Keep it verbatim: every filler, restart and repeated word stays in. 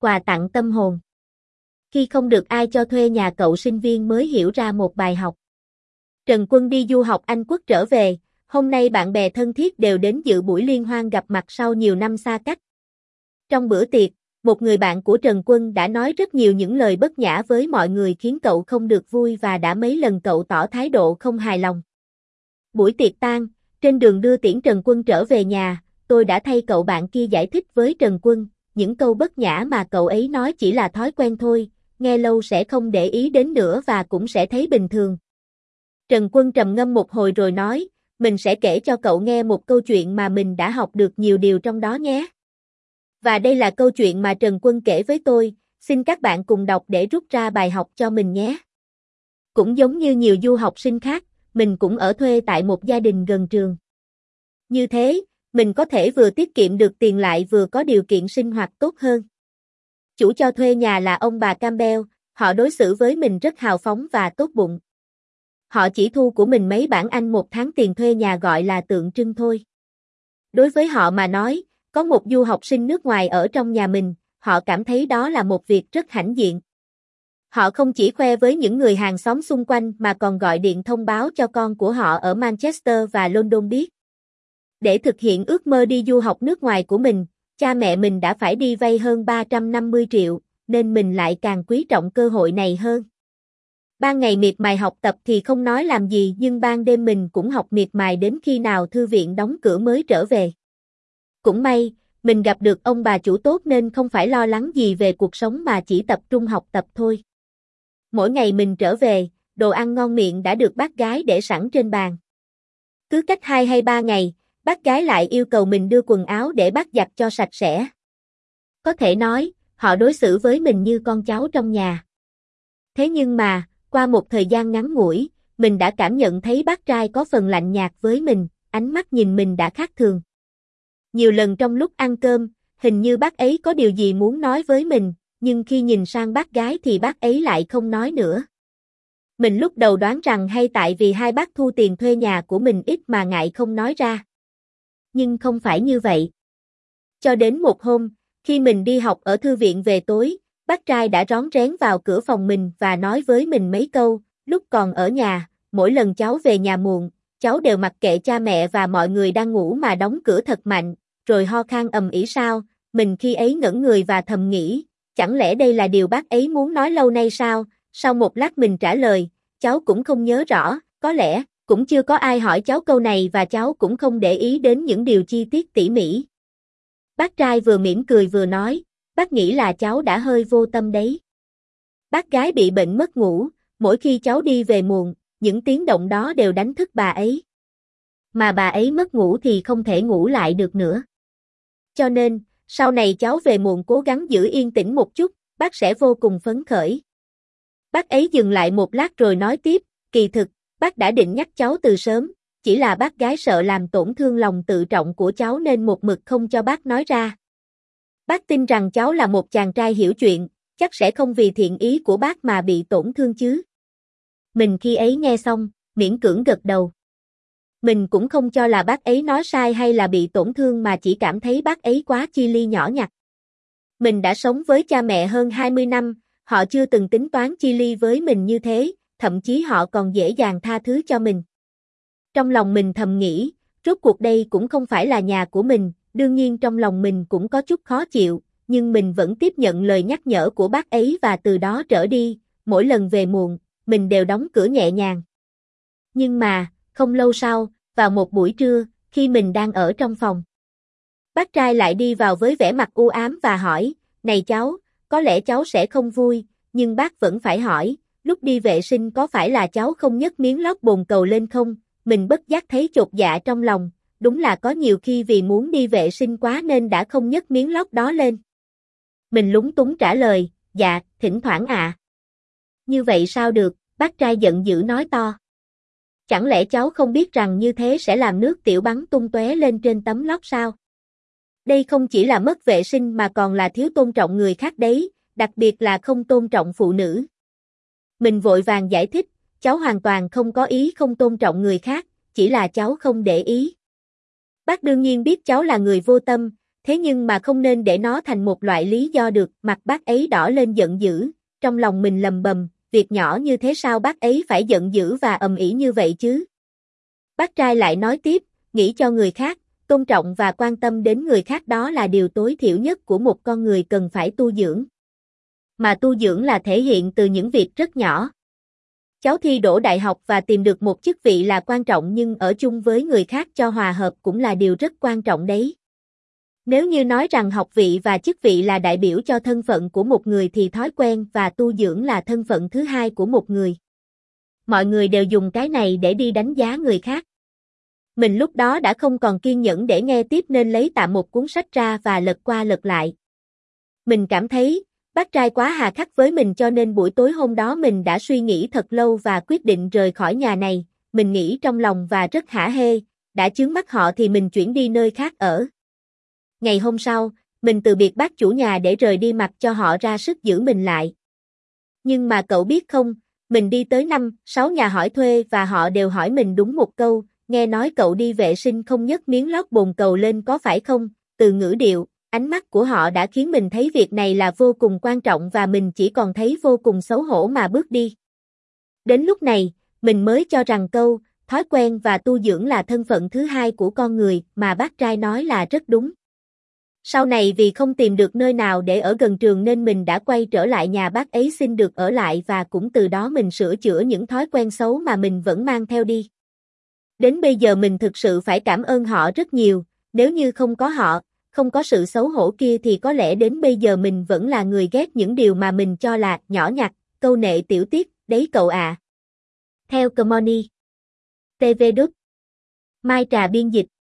quà tặng tâm hồn. Khi không được ai cho thuê nhà, cậu sinh viên mới hiểu ra một bài học. Trần Quân đi du học Anh Quốc trở về, hôm nay bạn bè thân thiết đều đến dự buổi liên hoan gặp mặt sau nhiều năm xa cách. Trong bữa tiệc, một người bạn của Trần Quân đã nói rất nhiều những lời bất nhã với mọi người khiến cậu không được vui và đã mấy lần cậu tỏ thái độ không hài lòng. Buổi tiệc tan, trên đường đưa tiễn Trần Quân trở về nhà, tôi đã thay cậu bạn kia giải thích với Trần Quân, những câu bất nhã mà cậu ấy nói chỉ là thói quen thôi, nghe lâu sẽ không để ý đến nữa và cũng sẽ thấy bình thường. Trần Quân trầm ngâm một hồi rồi nói, mình sẽ kể cho cậu nghe một câu chuyện mà mình đã học được nhiều điều trong đó nhé. Và đây là câu chuyện mà Trần Quân kể với tôi, xin các bạn cùng đọc để rút ra bài học cho mình nhé. Cũng giống như nhiều du học sinh khác, mình cũng ở thuê tại một gia đình gần trường. Như thế, mình có thể vừa tiết kiệm được tiền lại vừa có điều kiện sinh hoạt tốt hơn. Chủ cho thuê nhà là ông bà Campbell, họ đối xử với mình rất hào phóng và tốt bụng. Họ chỉ thu của mình mấy bảng Anh một tháng tiền thuê nhà gọi là tượng trưng thôi. Đối với họ mà nói, có một du học sinh nước ngoài ở trong nhà mình, họ cảm thấy đó là một việc rất hãnh diện. Họ không chỉ khoe với những người hàng xóm xung quanh mà còn gọi điện thông báo cho con của họ ở Manchester và London biết. Để thực hiện ước mơ đi du học nước ngoài của mình, cha mẹ mình đã phải đi vay hơn ba trăm năm mươi triệu, nên mình lại càng quý trọng cơ hội này hơn. Ban ngày miệt mài học tập thì không nói làm gì, nhưng ban đêm mình cũng học miệt mài đến khi nào thư viện đóng cửa mới trở về. Cũng may, mình gặp được ông bà chủ tốt nên không phải lo lắng gì về cuộc sống mà chỉ tập trung học tập thôi. Mỗi ngày mình trở về, đồ ăn ngon miệng đã được bác gái để sẵn trên bàn. Cứ cách hai hay ba ngày, bác gái lại yêu cầu mình đưa quần áo để bác giặt cho sạch sẽ. Có thể nói, họ đối xử với mình như con cháu trong nhà. Thế nhưng mà, qua một thời gian ngắn ngủi, mình đã cảm nhận thấy bác trai có phần lạnh nhạt với mình, ánh mắt nhìn mình đã khác thường. Nhiều lần trong lúc ăn cơm, hình như bác ấy có điều gì muốn nói với mình, nhưng khi nhìn sang bác gái thì bác ấy lại không nói nữa. Mình lúc đầu đoán rằng hay tại vì hai bác thu tiền thuê nhà của mình ít mà ngại không nói ra. Nhưng không phải như vậy. Cho đến một hôm, khi mình đi học ở thư viện về tối, bác trai đã rón rén vào cửa phòng mình và nói với mình mấy câu, lúc còn ở nhà, mỗi lần cháu về nhà muộn, cháu đều mặc kệ cha mẹ và mọi người đang ngủ mà đóng cửa thật mạnh, rồi ho khan ầm ĩ sao, mình khi ấy ngẩn người và thầm nghĩ, chẳng lẽ đây là điều bác ấy muốn nói lâu nay sao? Sau một lát mình trả lời, cháu cũng không nhớ rõ, có lẽ, cũng chưa có ai hỏi cháu câu này và cháu cũng không để ý đến những điều chi tiết tỉ mỉ. Bác trai vừa mỉm cười vừa nói, bác nghĩ là cháu đã hơi vô tâm đấy. Bác gái bị bệnh mất ngủ, mỗi khi cháu đi về muộn, những tiếng động đó đều đánh thức bà ấy. Mà bà ấy mất ngủ thì không thể ngủ lại được nữa. Cho nên, sau này cháu về muộn cố gắng giữ yên tĩnh một chút, bác sẽ vô cùng phấn khởi. Bác ấy dừng lại một lát rồi nói tiếp, kỳ thực, bác đã định nhắc cháu từ sớm, chỉ là bác gái sợ làm tổn thương lòng tự trọng của cháu nên một mực không cho bác nói ra. Bác tin rằng cháu là một chàng trai hiểu chuyện, chắc sẽ không vì thiện ý của bác mà bị tổn thương chứ. Mình khi ấy nghe xong, miễn cưỡng gật đầu. Mình cũng không cho là bác ấy nói sai hay là bị tổn thương mà chỉ cảm thấy bác ấy quá chi ly nhỏ nhặt. Mình đã sống với cha mẹ hơn hai mươi năm, họ chưa từng tính toán chi ly với mình như thế, thậm chí họ còn dễ dàng tha thứ cho mình. Trong lòng mình thầm nghĩ, rốt cuộc đây cũng không phải là nhà của mình, đương nhiên trong lòng mình cũng có chút khó chịu, nhưng mình vẫn tiếp nhận lời nhắc nhở của bác ấy và từ đó trở đi, mỗi lần về muộn, mình đều đóng cửa nhẹ nhàng. Nhưng mà, không lâu sau, vào một buổi trưa, khi mình đang ở trong phòng, bác trai lại đi vào với vẻ mặt u ám và hỏi, này cháu, có lẽ cháu sẽ không vui, nhưng bác vẫn phải hỏi, lúc đi vệ sinh có phải là cháu không nhấc miếng lót bồn cầu lên không? Mình bất giác thấy chột dạ trong lòng, đúng là có nhiều khi vì muốn đi vệ sinh quá nên đã không nhấc miếng lót đó lên. Mình lúng túng trả lời, dạ, thỉnh thoảng ạ. À. Như vậy sao được, bác trai giận dữ nói to. Chẳng lẽ cháu không biết rằng như thế sẽ làm nước tiểu bắn tung tóe lên trên tấm lót sao? Đây không chỉ là mất vệ sinh mà còn là thiếu tôn trọng người khác đấy, đặc biệt là không tôn trọng phụ nữ. Mình vội vàng giải thích, cháu hoàn toàn không có ý không tôn trọng người khác, chỉ là cháu không để ý. Bác đương nhiên biết cháu là người vô tâm, Thế nhưng mà không nên để nó thành một loại lý do được, mặt bác ấy đỏ lên giận dữ, trong lòng mình lầm bầm, việc nhỏ như thế sao bác ấy phải giận dữ và ầm ĩ như vậy chứ? Bác trai lại nói tiếp, nghĩ cho người khác, tôn trọng và quan tâm đến người khác đó là điều tối thiểu nhất của một con người cần phải tu dưỡng. Mà tu dưỡng là thể hiện từ những việc rất nhỏ. Cháu thi đỗ đại học và tìm được một chức vị là quan trọng nhưng ở chung với người khác cho hòa hợp cũng là điều rất quan trọng đấy. Nếu như nói rằng học vị và chức vị là đại biểu cho thân phận của một người thì thói quen và tu dưỡng là thân phận thứ hai của một người. Mọi người đều dùng cái này để đi đánh giá người khác. Mình lúc đó đã không còn kiên nhẫn để nghe tiếp nên lấy tạm một cuốn sách ra và lật qua lật lại. Mình cảm thấy, bác trai quá hà khắc với mình cho nên buổi tối hôm đó mình đã suy nghĩ thật lâu và quyết định rời khỏi nhà này. Mình nghĩ trong lòng và rất hả hê, đã chướng mắt họ thì mình chuyển đi nơi khác ở. Ngày hôm sau, mình từ biệt bác chủ nhà để rời đi mặc cho họ ra sức giữ mình lại. Nhưng mà cậu biết không, mình đi tới năm, sáu nhà hỏi thuê và họ đều hỏi mình đúng một câu, nghe nói cậu đi vệ sinh không nhấc miếng lót bồn cầu lên có phải không? Từ ngữ điệu, ánh mắt của họ đã khiến mình thấy việc này là vô cùng quan trọng và mình chỉ còn thấy vô cùng xấu hổ mà bước đi. Đến lúc này, mình mới cho rằng câu, thói quen và tu dưỡng là thân phận thứ hai của con người mà bác trai nói là rất đúng. Sau này vì không tìm được nơi nào để ở gần trường nên mình đã quay trở lại nhà bác ấy xin được ở lại và cũng từ đó mình sửa chữa những thói quen xấu mà mình vẫn mang theo đi. Đến bây giờ mình thực sự phải cảm ơn họ rất nhiều, nếu như không có họ, không có sự xấu hổ kia thì có lẽ đến bây giờ mình vẫn là người ghét những điều mà mình cho là nhỏ nhặt, câu nệ tiểu tiết, đấy cậu ạ. À. Theo Comony. tê vê Đúc. Mai Trà biên dịch.